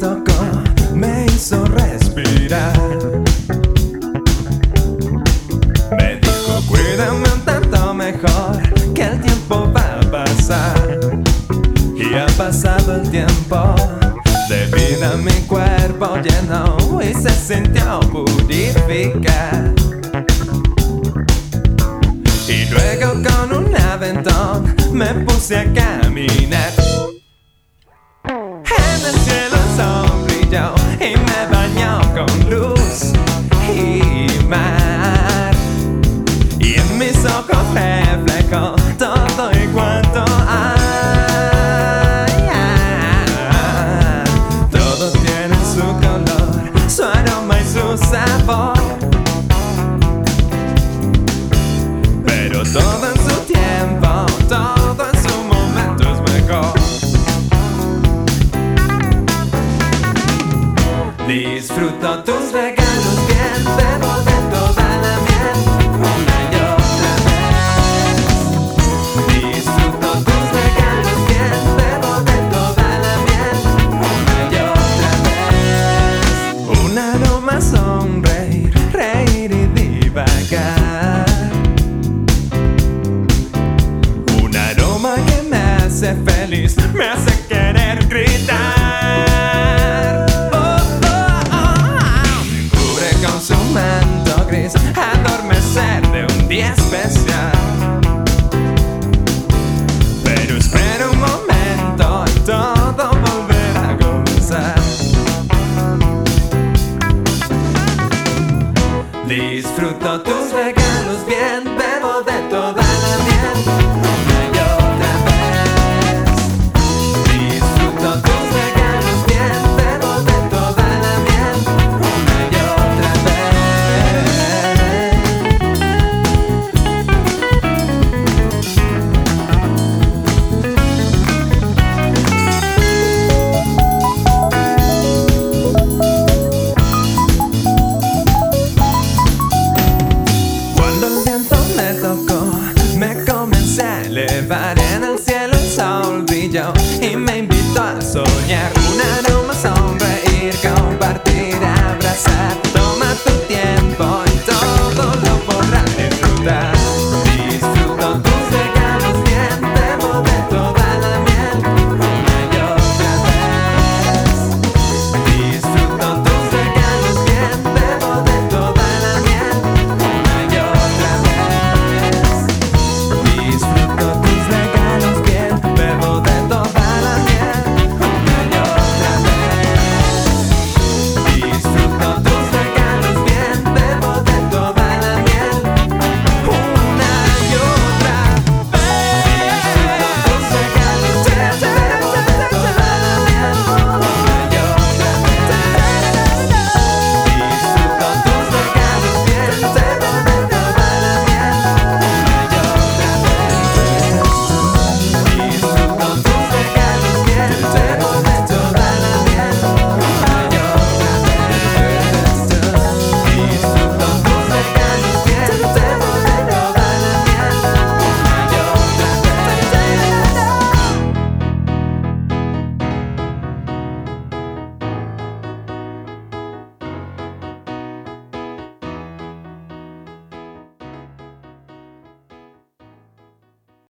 tocó, me hizo respirar. Me dijo, cuídame un tanto mejor, que el tiempo va a pasar. Y ha pasado el tiempo, de vida mi cuerpo llenó y se sintió purificar. Y luego con un aventón me puse a caminar. En el cielo el sol brilló y me bañó con luz y mar. Y en mis ojos reflejó todo y cuanto hay. Todo tiene su color, su aroma y su sabor. Pero todo en su tiempo, todo en su momento es mejor. Disfruto tus regalos bien, bebo de toda la miel, una y otra vez. Disfruto tus regalos bien, bebo de toda la miel, una y otra vez. Un aroma sonreír, reír y divagar. Un aroma que me hace feliz, me hace querer gritar. Su manto gris, adormecer de un día especial. Pero espera un momento y todo volverá a comenzar. Disfruto tus regalos.